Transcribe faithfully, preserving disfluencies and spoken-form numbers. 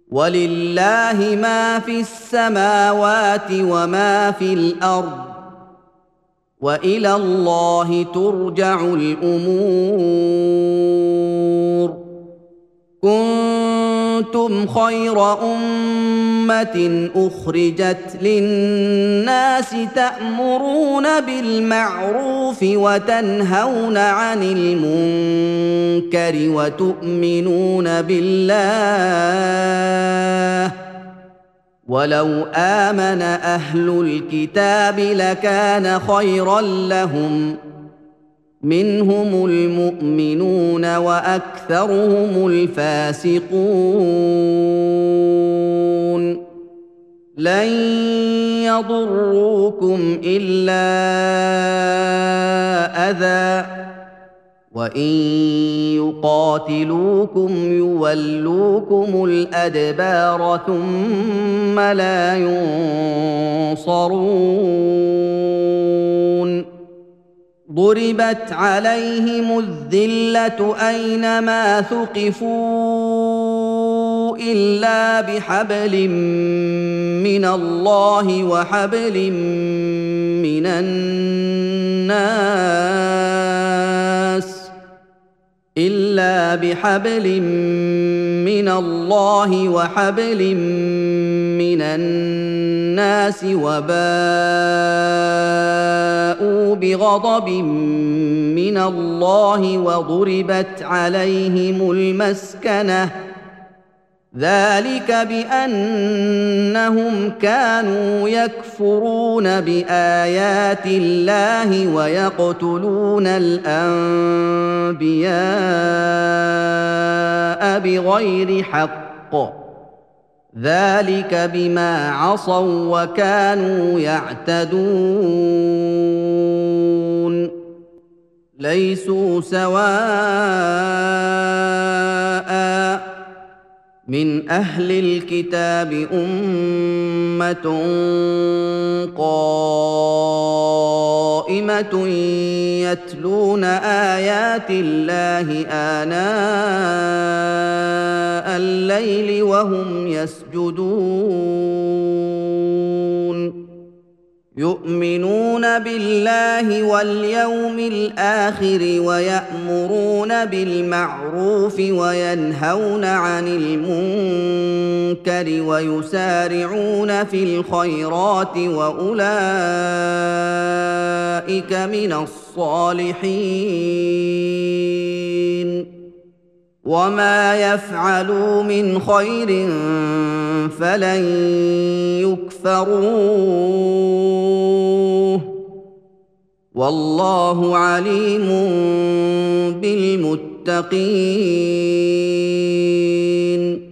ولله ما في السماوات وما في الارض والى الله ترجع الامور. كنتم خير امه اخرجت للناس تأمرون بالمعروف وتنهون عن المنكر وتؤمنون بالله. ولو آمن أهل الكتاب لكان خيرا لهم، منهم المؤمنون وأكثرهم الفاسقون. لن يضروكم إلا أذى، وإن يقاتلوكم يولوكم الأدبار ثم لا ينصرون. ضربت عليهم الذلة أينما ثقفوا إلا بحبل من الله وحبل من الناس إلا بحبل من الله وحبل من الناس وباءوا بغضب من الله وضربت عليهم المسكنة، ذلك بأنهم كانوا يكفرون بآيات الله ويقتلون الأنبياء بغير حق، ذلك بما عصوا وكانوا يعتدون. ليسوا سواء من أهل الكتاب أمة قائمة يتلون آيات الله آناء الليل وهم يسجدون، يؤمنون بالله واليوم الآخر ويأمرون بالمعروف وينهون عن المنكر ويسارعون في الخيرات وأولئك من الصالحين. وما يفعلوا من خير فلن يكفروه، والله عليم بالمتقين.